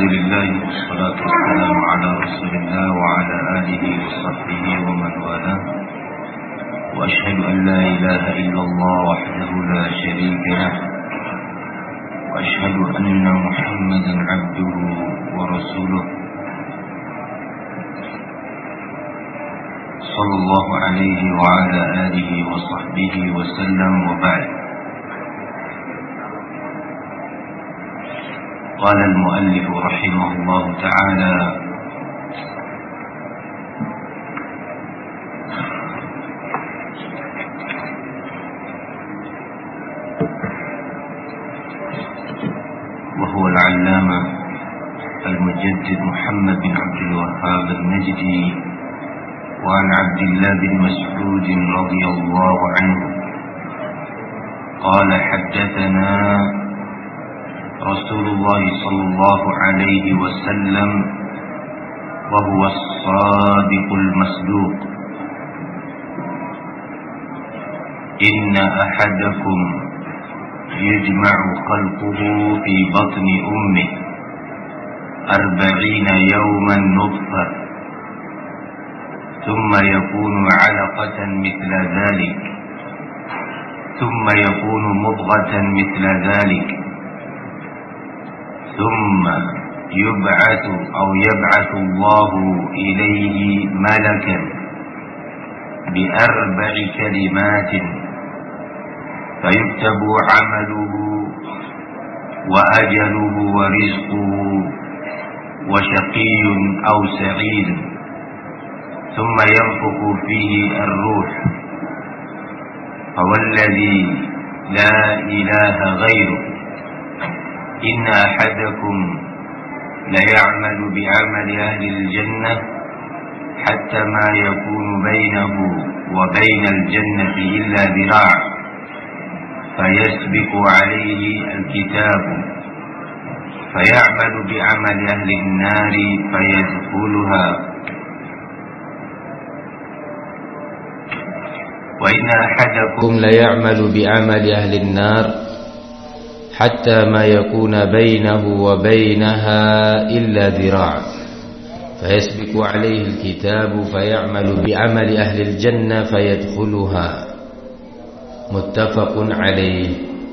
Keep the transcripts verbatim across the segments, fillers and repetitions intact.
لله والصلاة والسلام على رسول الله وعلى آله وصحبه ومن والاه، وأشهد أن لا إله إلا الله وحده لا شريك له، وأشهد أن محمدا عبده ورسوله صلى الله عليه وعلى آله وصحبه وسلم. وبعد، قال المؤلف رحمه الله تعالى: وهو العلامة المجدد محمد بن عبد الوهاب النجدي، وعن عبد الله بن مسعود رضي الله عنه قال: حدثنا رسول الله صلى الله عليه وسلم وهو الصادق المصدوق: إن أحدكم يجمع خلقه في بطن أمه أربعين يوما نطفة، ثم يكون علقة مثل ذلك، ثم يكون مضغة مثل ذلك، ثم يبعث أو يبعث الله إليه ملكا بأربع كلمات فيكتب عمله وأجله ورزقه وشقي أو سعيد، ثم ينفخ فيه الروح. فوالذي لا إله غيره إن أحدكم ليعمل بعمل أهل الجنة حتى ما يكون بينه وبين الجنة إلا ذراع، فيسبق عليه الكتاب فيعمل بعمل أهل النار فيدخلها. وإن أحدكم ليعمل بعمل أهل النار حتى ما يكون بينه وبينها إلا ذراع، فيسبق عليه الكتاب فيعمل بعمل أهل الجنة فيدخلها. متفق عليه.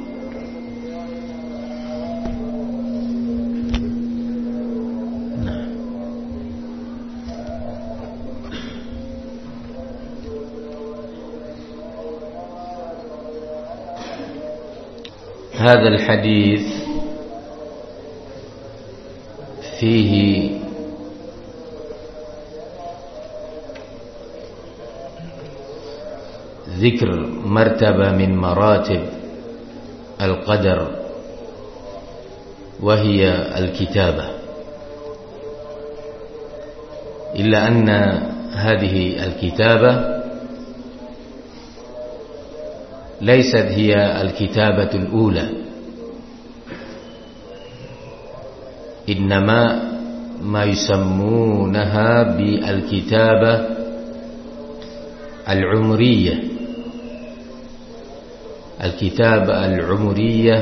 هذا الحديث فيه ذكر مرتبة من مراتب القدر، وهي الكتابة، إلا أن هذه الكتابة ليست هي الكتابة الأولى، إنما ما يسمونها بالكتابة العمرية. الكتابة العمرية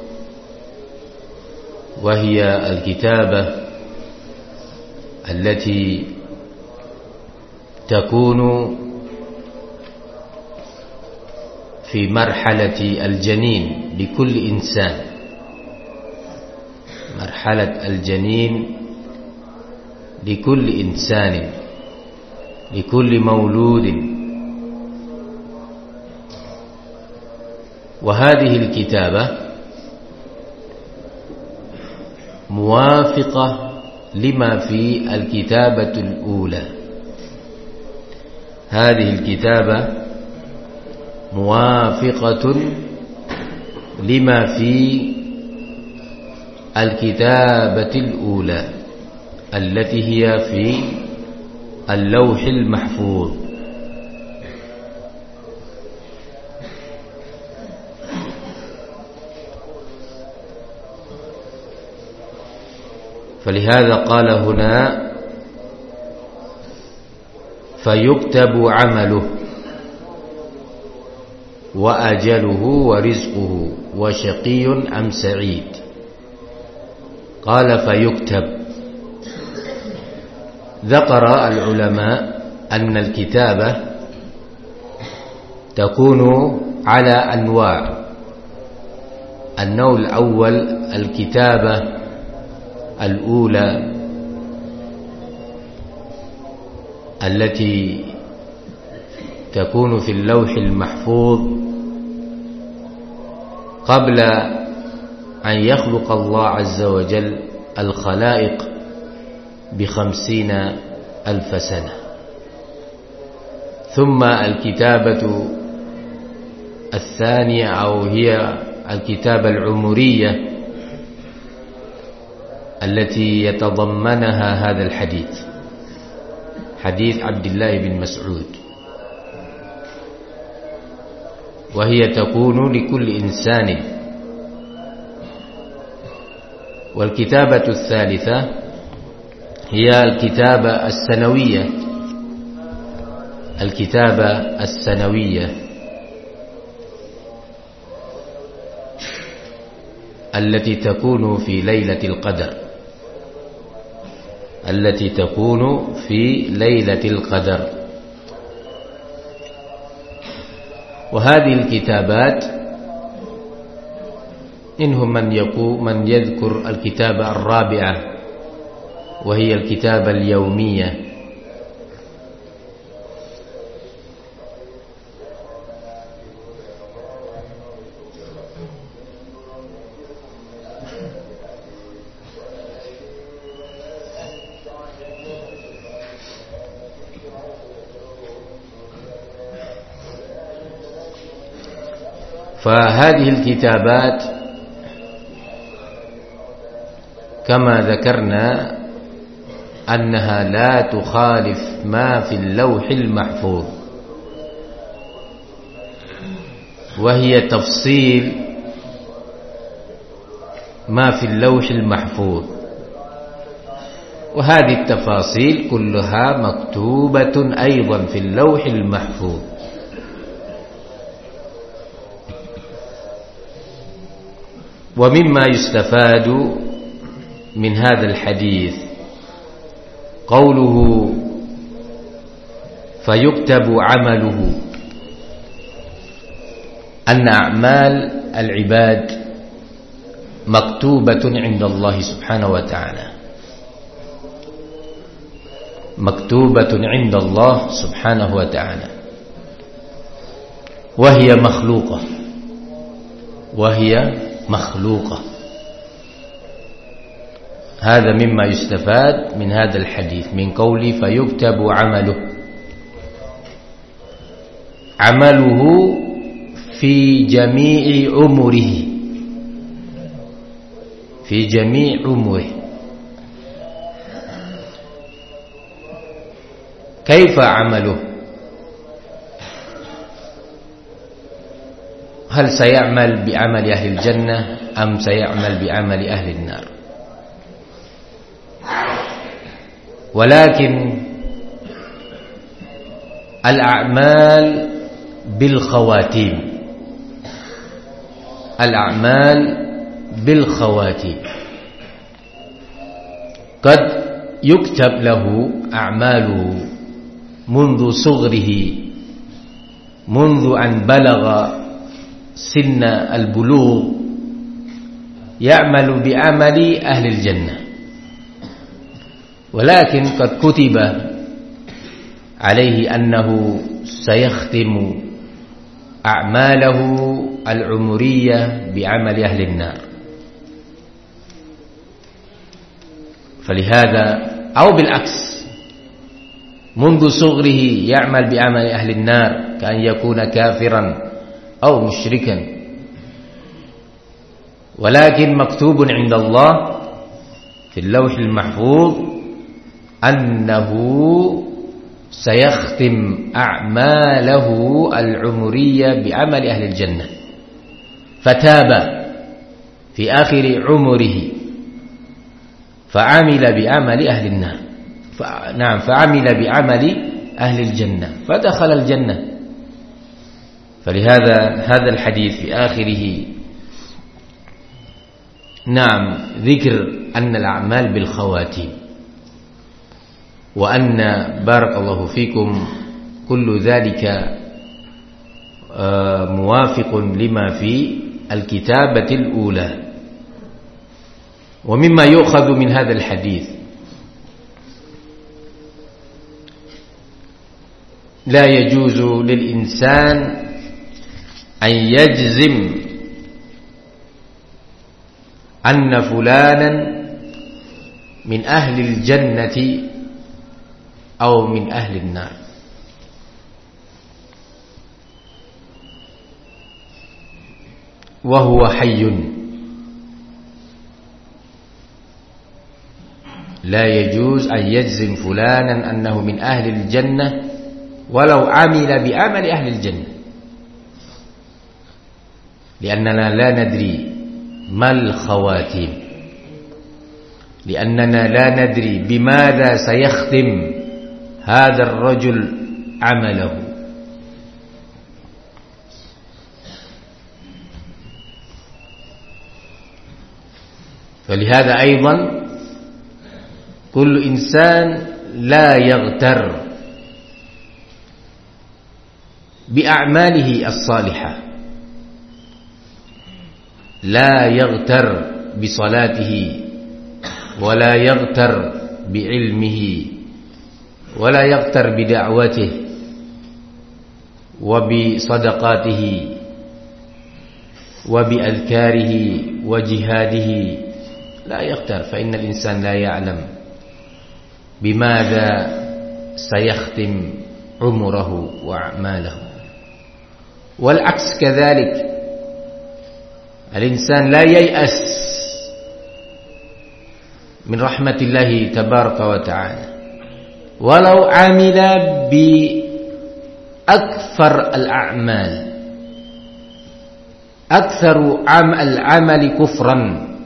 وهي الكتابة التي تكون في مرحلة الجنين لكل إنسان، مرحلة الجنين لكل إنسان، لكل مولود. وهذه الكتابة موافقة لما في الكتابة الأولى. هذه الكتابة موافقة لما في الكتابة الأولى التي هي في اللوح المحفوظ. فلهذا قال هنا: فيكتب عمله وأجله ورزقه وشقي أم سعيد. قال فيكتب، ذكر العلماء أن الكتابة تكون على أنواع. النوع الأول الكتابة الأولى التي تكون في اللوح المحفوظ قبل أن يخلق الله عز وجل الخلائق بخمسين ألف سنة. ثم الكتابة الثانية أو هي الكتابة العمرية التي يتضمنها هذا الحديث، حديث عبد الله بن مسعود، وهي تكون لكل إنسان. والكتابة الثالثة هي الكتابة السنوية، الكتابة السنوية التي تكون في ليلة القدر، التي تكون في ليلة القدر. وهذه الكتابات منهم من يقول من يذكر الكتابة الرابعة وهي الكتابة اليومية، فهذه الكتابات كما ذكرنا أنها لا تخالف ما في اللوح المحفوظ، وهي تفصيل ما في اللوح المحفوظ، وهذه التفاصيل كلها مكتوبة أيضا في اللوح المحفوظ. ومما يستفاد من هذا الحديث قوله فيكتب عمله، أن أعمال العباد مكتوبة عند الله سبحانه وتعالى، مكتوبة عند الله سبحانه وتعالى، وهي مخلوقة، وهي مخلوقة. هذا مما يستفاد من هذا الحديث من قوله فيكتب عمله، عمله في جميع عمره، في جميع عمره. كيف عمله؟ هل سيعمل بعمل أهل الجنة أم سيعمل بعمل أهل النار؟ ولكن الأعمال بالخواتيم، الأعمال بالخواتيم، قد يكتب له أعماله منذ صغره، منذ أن بلغ سن البلوغ يعمل بعمل أهل الجنة، ولكن قد كتب عليه أنه سيختم أعماله العمرية بعمل أهل النار. فلهذا أو بالعكس منذ صغره يعمل بعمل أهل النار كأن يكون كافرا أو مشركا، ولكن مكتوب عند الله في اللوح المحفوظ أنه سيختم أعماله العمرية بعمل أهل الجنة، فتاب في آخر عمره فعمل بعمل أهل النار، نعم فعمل بعمل أهل الجنة فدخل الجنة. فلهذا هذا الحديث في آخره نعم ذكر أن الأعمال بالخواتيم. وأن بارك الله فيكم كل ذلك موافق لما في الكتابة الأولى. ومما يؤخذ من هذا الحديث لا يجوز للإنسان أن يجزم أن فلانا من أهل الجنة أو من أهل النار، وهو حي. لا يجوز أن يجزم فلانا أنه من أهل الجنة ولو عمل بعمل أهل الجنة، لأننا لا ندري ما الخواتيم، لأننا لا ندري بماذا سيختم هذا الرجل عمله. فلهذا أيضا كل إنسان لا يغتر بأعماله الصالحة، لا يغتر بصلاته ولا يغتر بعلمه ولا يغتر بدعوته وبصدقاته وبأذكاره وجهاده، لا يغتر، فإن الإنسان لا يعلم بماذا سيختم عمره وأعماله. والعكس كذلك، الإنسان لا ييأس من رحمة الله تبارك وتعالى ولو عمل بأكثر الأعمال، أكثر العمل كفرا،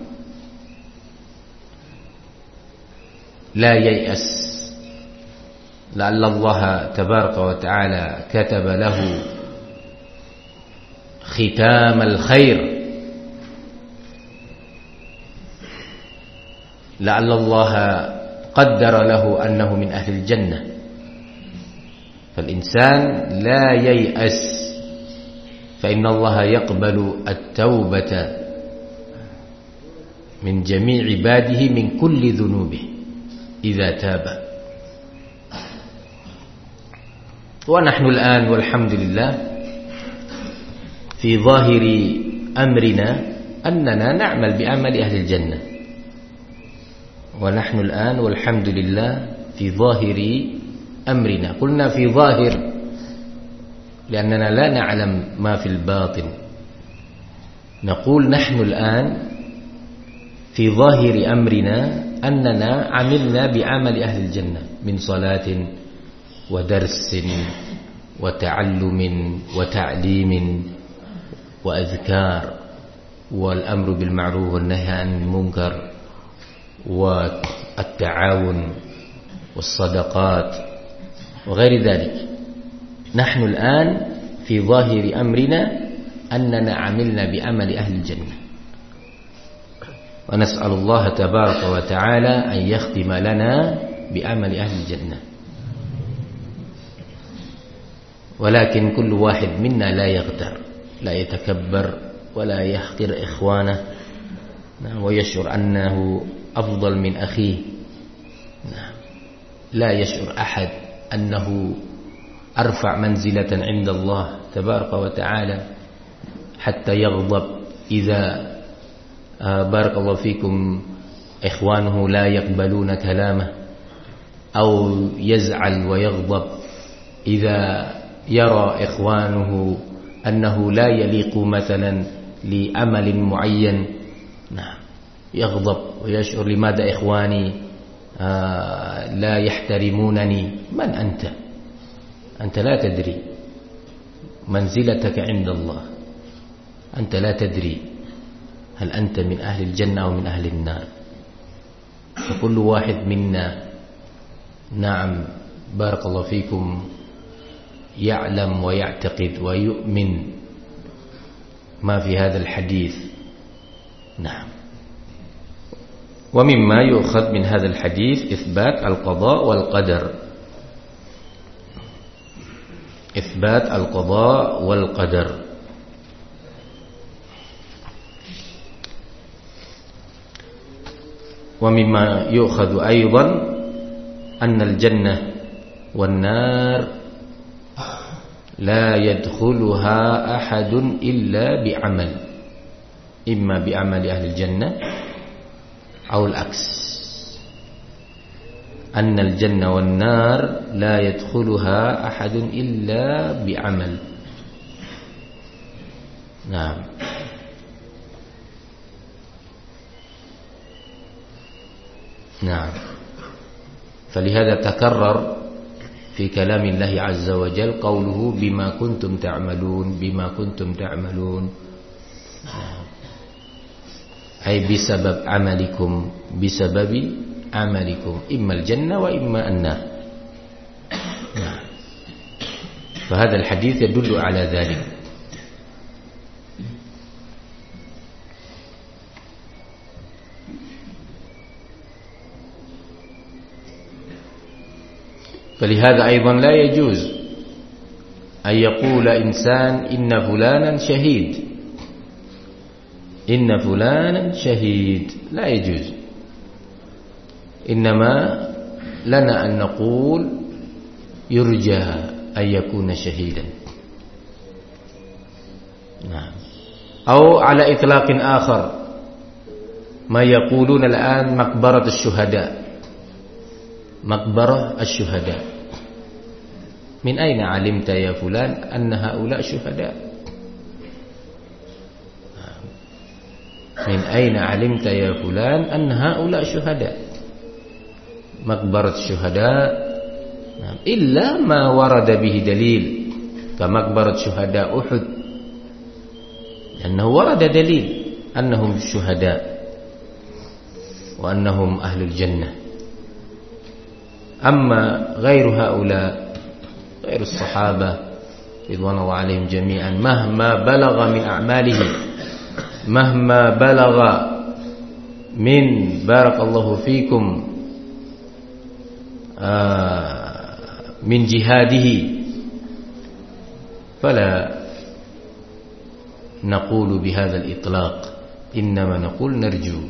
لا ييأس، لعل الله تبارك وتعالى كتب له ختام الخير، لعل الله قدر له أنه من أهل الجنة. فالإنسان لا ييأس، فإن الله يقبل التوبة من جميع عباده من كل ذنوبه إذا تاب. ونحن الآن والحمد لله في ظاهر أمرنا أننا نعمل بعمل أهل الجنة، ونحن الآن والحمد لله في ظاهر أمرنا. قلنا في ظاهر لأننا لا نعلم ما في الباطن، نقول نحن الآن في ظاهر أمرنا أننا عملنا بعمل أهل الجنة من صلاة ودرس وتعلم وتعليم وأذكار والأمر بالمعروف والنهي عن المنكر والتعاون والصدقات وغير ذلك. نحن الآن في ظاهر أمرنا أننا عملنا بعمل أهل الجنة، ونسأل الله تبارك وتعالى أن يختم لنا بعمل أهل الجنة. ولكن كل واحد منا لا يغتر، لا يتكبر ولا يحقر إخوانه ويشعر أنه أفضل من أخيه. لا يشعر أحد أنه أرفع منزلة عند الله تبارك وتعالى حتى يغضب إذا بارك الله فيكم إخوانه لا يقبلون كلامه، أو يزعل ويغضب إذا يرى إخوانه أنه لا يليق مثلا لعمل معين، نعم يغضب ويشعر لماذا إخواني لا يحترمونني. من أنت؟ أنت لا تدري منزلتك عند الله، أنت لا تدري هل أنت من أهل الجنة أو من أهل النار. فكل واحد منا نعم بارك الله فيكم يعلم ويعتقد ويؤمن ما في هذا الحديث. نعم. ومما يؤخذ من هذا الحديث إثبات القضاء والقدر، إثبات القضاء والقدر. ومما يؤخذ أيضا أن الجنة والنار لا يدخلها أحد إلا بعمل، إما بعمل أهل الجنة أو العكس، أن الجنة والنار لا يدخلها أحد إلا بعمل. نعم. نعم. فلهذا تكرر في كلام الله عز وجل قوله بما كنتم تعملون، بما كنتم تعملون، أي بسبب عملكم، بسبب عملكم، إما الجنة وإما النار. فهذا الحديث يدل على ذلك. فلهذا أيضا لا يجوز أن يقول إنسان إن فلانا شهيد، إن فلانا شهيد، لا يجوز. إنما لنا أن نقول يرجى أن يكون شهيدا. نعم. أو على إطلاق آخر ما يقولون الآن مقبرة الشهداء، مقبرة الشهداء. من أين علمت يا فلان أن هؤلاء شهداء؟ من أين علمت يا فلان أن هؤلاء شهداء؟ مقبرة الشهداء إلا ما ورد به دليل كمقبرة شهداء أحد، لأنه ورد دليل أنهم شهداء وأنهم أهل الجنة. أما غير هؤلاء، غير الصحابة رضوان الله عليهم جميعا، مهما بلغ من أعمالهم، مهما بلغ من بارك الله فيكم من جهاده، فلا نقول بهذا الإطلاق، إنما نقول نرجو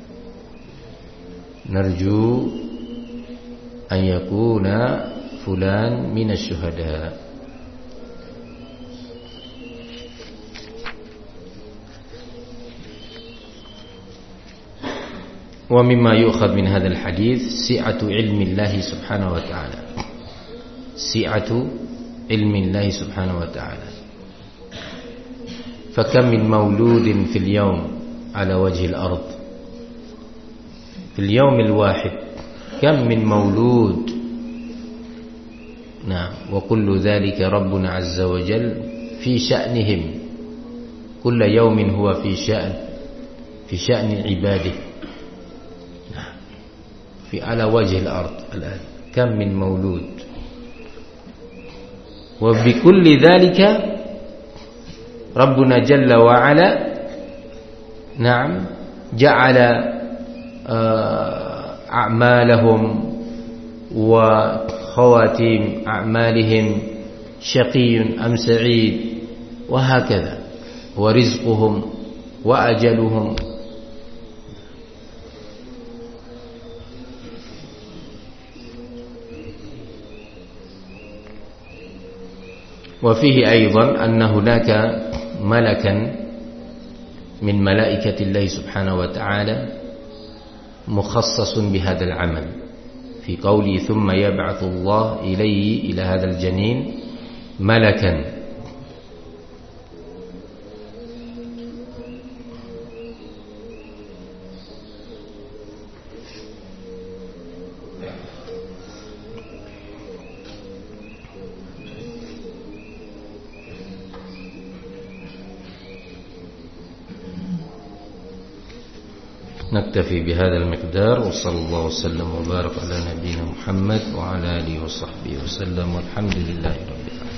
نرجو أن يكون فلان من الشهداء. ومما يؤخذ من هذا الحديث سعة علم الله سبحانه وتعالى، سعة علم الله سبحانه وتعالى. فكم من مولود في اليوم على وجه الأرض، في اليوم الواحد كم من مولود. نعم. وكل ذلك ربنا عز وجل في شأنهم، كل يوم هو في شأن، في شأن عباده. نعم. في على وجه الأرض الآن كم من مولود، وبكل ذلك ربنا جل وعلا نعم جعل أعمالهم وخواتيم أعمالهم شقي أم سعيد، وهكذا، ورزقهم وأجلهم. وفيه أيضا أن هناك ملكا من ملائكة الله سبحانه وتعالى مخصص بهذا العمل، في قوله ثم يبعث الله إليه، إلى هذا الجنين ملكا. نكتفي بهذا المقدار، وصلى الله وسلم وبارك على نبينا محمد وعلى آله وصحبه وسلم، والحمد لله رب العالمين.